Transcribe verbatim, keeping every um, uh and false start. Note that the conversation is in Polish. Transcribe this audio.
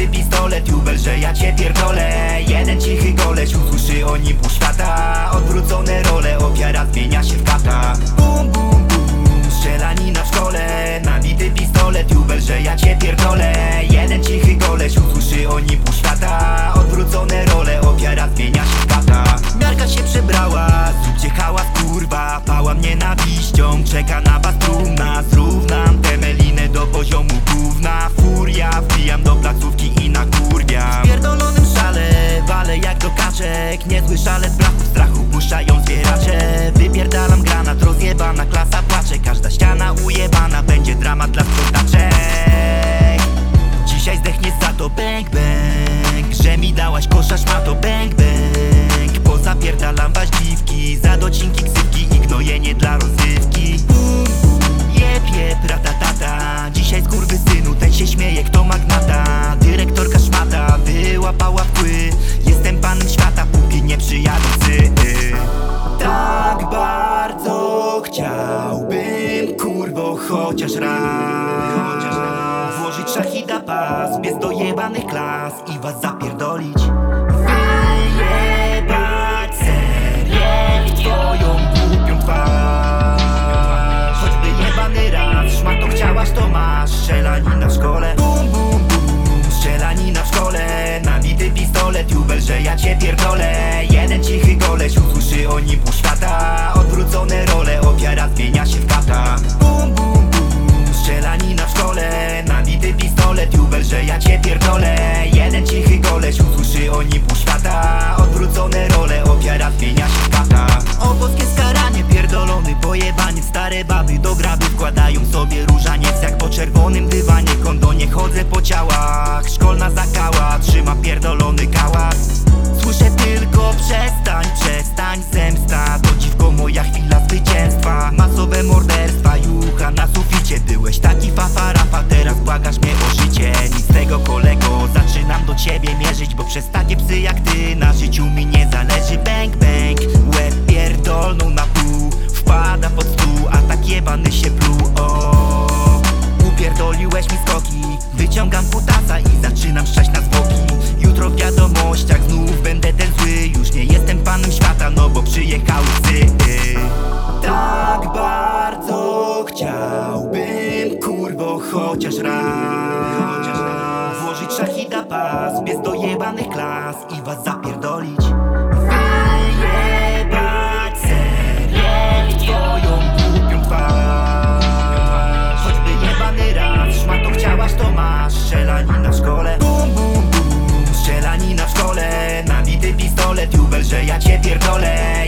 nabity pistolet, jubel, że ja cię pierdolę. Jeden cichy koleś usłyszy o nim pół świata. Odwrócone role, ofiara zmienia się w kata. Bum, bum, bum, strzelanina w szkole. Nabity pistolet, jubel, że ja cię pierdolę. Jeden cichy koleś usłyszy o nim pół świata. Odwrócone role, ofiara zmienia się w kata. Miarka się przebrała, zróbcie hałas kurwa. Pałam nienawiścią, czeka na was trumna. Zrównam tę melinę do poziomu gówna. Furia, wbijam do placówki i nakurwiam. W pierdolonym szale, walę jak do kaczek. Niezły szalec blachów strachu puszczają zwieracze. Wypierdalam granat, rozjebana klasa płacze. Każda ściana ujebana, będzie dramat dla sprzątaczek. Dzisiaj zdechniesz za to bang bang, że mi dałaś kosza szmato bang bang. Pozapierdalam was dziwki, za docinki ksywki i gnojenie dla rozrywki. Bum, bum, jeb jeb, ratatata. Dzisiaj skurwysynu, ten się śmieje, kto magnata. Dyrektorka szmata, wyłapała wpły. Jestem panem świata, póki nie przyjadą psy. Tak bardzo chciałbym, kurwo, chociaż raz włożyć szachida pas, bez dojebanych klas i was zapierdolić. Wyjebać serię w twoją głupią twarz. Choćby jebany raz, szmato chciałaś to masz. Strzelanina w szkole, bum bum bum, strzelanina w szkole. Nabity pistolet, jubel, że ja cię pierdolę. Jeden cichy koleś usłyszy o nim pół świata. Odwrócone role, ofiara zmienia się w kata. Bum bum bum, strzelanina w szkole. Nabity pistolet, jubel, że ja cię pierdolę. Jeden cichy koleś usłyszy o nim pół świata. Odwrócone role, ofiara zmienia się w kata. O boskie skaranie, pierdolony pojebanie. Stare baby do graby wkładają sobie różaniec. Jak po czerwonym dywanie, kondonie chodzę po ciałach. Szkolna zakała, trzyma pierdolony kałas. Słyszę tylko przestań, przestań, zemsta. To dziwko moja chwila zwycięstwa. Masowe morderstwa, jucha na suficie. Byłeś taki fafarafa, teraz błagasz mnie o życie. Nic z tego kolego, zaczynam do ciebie mierzyć. Bo przez takie psy jak ty na życiu mi nie zależy. Bang bang, łeb pierdolną na pół. Wpada pod stół, a tak jebany się pluł. O, upierdoliłeś mi skoki. Wyciągam kutasa i zaczynam szczać na zwłoki. Jutro w wiadomościach znów będę ten zły. Już nie jestem panem świata, no bo przyjechały psy. Tak bardzo chciałbym, kurwo, chociaż raz włożyć szachida pas, bez dojebanych klas i was zapierdolić. Wyjebać serię w twoją głupią twarz. Choćby jebany raz, szmato chciałaś to masz. Strzelanina w szkole, bum bum bum, strzelanina w szkole. Nabity pistolet, jubel, że ja cię pierdolę.